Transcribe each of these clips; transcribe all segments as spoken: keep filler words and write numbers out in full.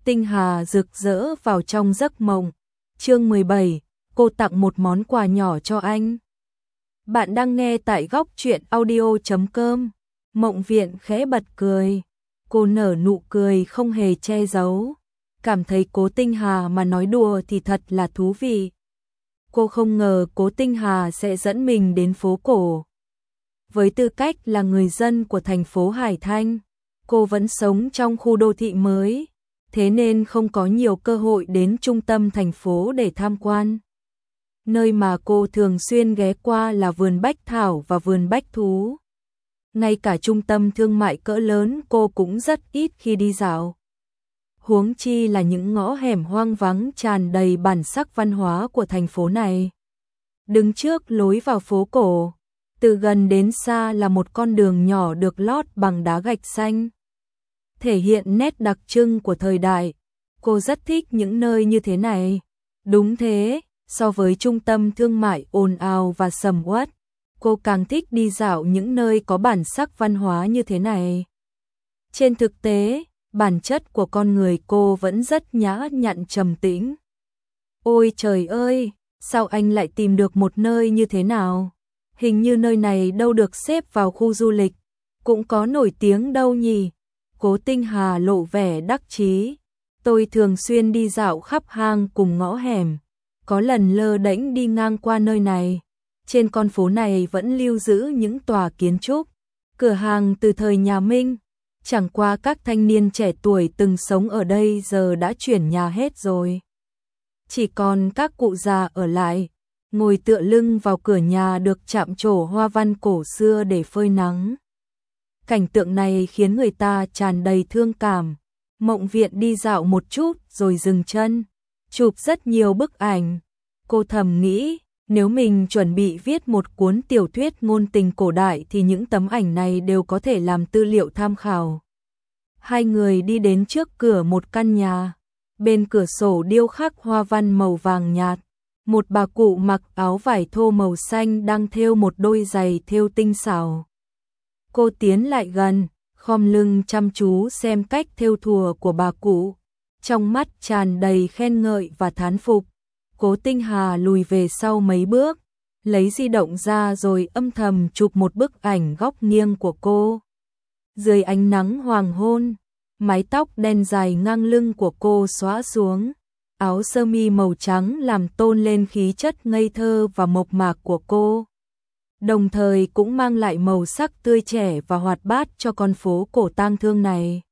tinh hà rực rỡ vào trong giấc mộng. Chương mười bảy, cô tặng một món quà nhỏ cho anh. Bạn đang nghe tại góc truyện audio chấm com. Mộng Viện khẽ bật cười. Cô nở nụ cười không hề che giấu. Cảm thấy Cố Tinh Hà mà nói đùa thì thật là thú vị. Cô không ngờ Cố Tinh Hà sẽ dẫn mình đến phố cổ. Với tư cách là người dân của thành phố Hải Thanh, cô vẫn sống trong khu đô thị mới, thế nên không có nhiều cơ hội đến trung tâm thành phố để tham quan. Nơi mà cô thường xuyên ghé qua là vườn bách thảo và vườn bách thú. Ngay cả trung tâm thương mại cỡ lớn cô cũng rất ít khi đi dạo. Huống chi là những ngõ hẻm hoang vắng tràn đầy bản sắc văn hóa của thành phố này. Đứng trước lối vào phố cổ, từ gần đến xa là một con đường nhỏ được lót bằng đá gạch xanh. Thể hiện nét đặc trưng của thời đại. Cô rất thích những nơi như thế này. Đúng thế, so với trung tâm thương mại ồn ào và sầm uất, cô càng thích đi dạo những nơi có bản sắc văn hóa như thế này. Trên thực tế, bản chất của con người cô vẫn rất nhã nhặn trầm tĩnh. Ôi trời ơi, sao anh lại tìm được một nơi như thế nào? Hình như nơi này đâu được xếp vào khu du lịch, cũng có nổi tiếng đâu nhỉ? Cố Tinh Hà lộ vẻ đắc chí. Tôi thường xuyên đi dạo khắp hang cùng ngõ hẻm, có lần lơ đễnh đi ngang qua nơi này. Trên con phố này vẫn lưu giữ những tòa kiến trúc, cửa hàng từ thời nhà Minh. Chẳng qua các thanh niên trẻ tuổi từng sống ở đây giờ đã chuyển nhà hết rồi. Chỉ còn các cụ già ở lại, ngồi tựa lưng vào cửa nhà được chạm trổ hoa văn cổ xưa để phơi nắng. Cảnh tượng này khiến người ta tràn đầy thương cảm. Mộng Viện đi dạo một chút rồi dừng chân, chụp rất nhiều bức ảnh. Cô thầm nghĩ, nếu mình chuẩn bị viết một cuốn tiểu thuyết ngôn tình cổ đại thì những tấm ảnh này đều có thể làm tư liệu tham khảo. Hai người đi đến trước cửa một căn nhà. Bên cửa sổ điêu khắc hoa văn màu vàng nhạt. Một bà cụ mặc áo vải thô màu xanh đang thêu một đôi giày thêu tinh xảo. Cô tiến lại gần, khom lưng chăm chú xem cách thêu thùa của bà cụ, trong mắt tràn đầy khen ngợi và thán phục. Cố Tinh Hà lùi về sau mấy bước, lấy di động ra rồi âm thầm chụp một bức ảnh góc nghiêng của cô. Dưới ánh nắng hoàng hôn, mái tóc đen dài ngang lưng của cô xõa xuống, áo sơ mi màu trắng làm tôn lên khí chất ngây thơ và mộc mạc của cô, đồng thời cũng mang lại màu sắc tươi trẻ và hoạt bát cho con phố cổ tang thương này.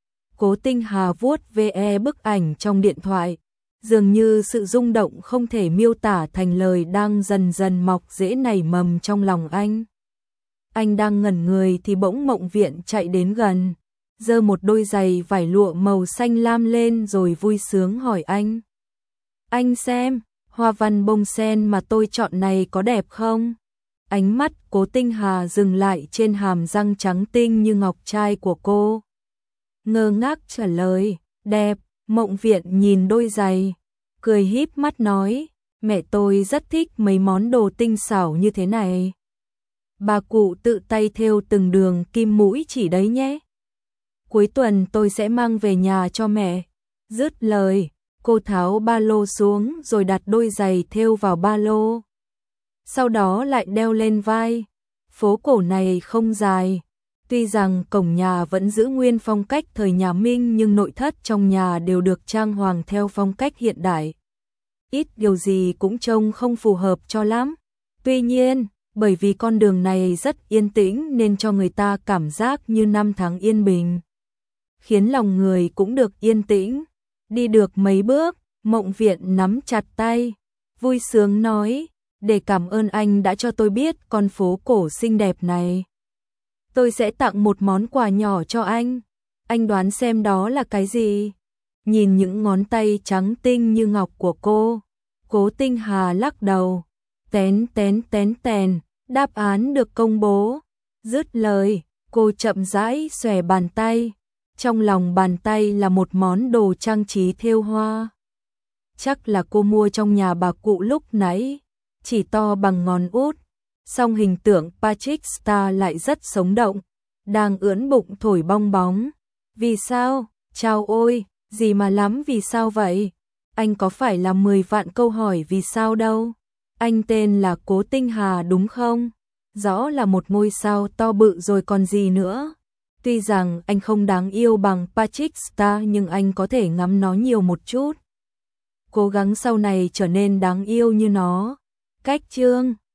Cố Tinh Hà vuốt ve bức ảnh trong điện thoại, dường như sự rung động không thể miêu tả thành lời đang dần dần mọc rễ nảy mầm trong lòng anh. Anh đang ngẩn người thì bỗng Mộng Viện chạy đến gần, giơ một đôi giày vải lụa màu xanh lam lên rồi vui sướng hỏi anh. Anh xem, hoa văn bông sen mà tôi chọn này có đẹp không? Ánh mắt Cố Tinh Hà dừng lại trên hàm răng trắng tinh như ngọc trai của cô. Ngơ ngác trả lời, đẹp. Mộng Viện nhìn đôi giày, cười híp mắt nói, mẹ tôi rất thích mấy món đồ tinh xảo như thế này. Bà cụ tự tay thêu từng đường kim mũi chỉ đấy nhé. Cuối tuần tôi sẽ mang về nhà cho mẹ. Dứt lời, cô tháo ba lô xuống rồi đặt đôi giày thêu vào ba lô. Sau đó lại đeo lên vai. Phố cổ này không dài. Tuy rằng cổng nhà vẫn giữ nguyên phong cách thời nhà Minh nhưng nội thất trong nhà đều được trang hoàng theo phong cách hiện đại. Ít điều gì cũng trông không phù hợp cho lắm. Tuy nhiên, bởi vì con đường này rất yên tĩnh nên cho người ta cảm giác như năm tháng yên bình, khiến lòng người cũng được yên tĩnh. Đi được mấy bước, Mộng Viện nắm chặt tay, vui sướng nói, để cảm ơn anh đã cho tôi biết con phố cổ xinh đẹp này. Tôi sẽ tặng một món quà nhỏ cho anh. Anh đoán xem đó là cái gì? Nhìn những ngón tay trắng tinh như ngọc của cô, Cố Tinh Hà lắc đầu. Tén tén tén tèn, đáp án được công bố. Dứt lời, cô chậm rãi xòe bàn tay. Trong lòng bàn tay là một món đồ trang trí thêu hoa. Chắc là cô mua trong nhà bà cụ lúc nãy, chỉ to bằng ngón út. Song hình tượng Patrick Star lại rất sống động, đang ưỡn bụng thổi bong bóng. Vì sao? Chao ôi, Gì mà lắm vì sao vậy? Anh có phải là mười vạn câu hỏi vì sao đâu? Anh tên là Cố Tinh Hà đúng không? Rõ là một ngôi sao to bự rồi còn gì nữa. Tuy rằng anh không đáng yêu bằng Patrick Star nhưng anh có thể ngắm nó nhiều một chút. Cố gắng sau này trở nên đáng yêu như nó. Cách chương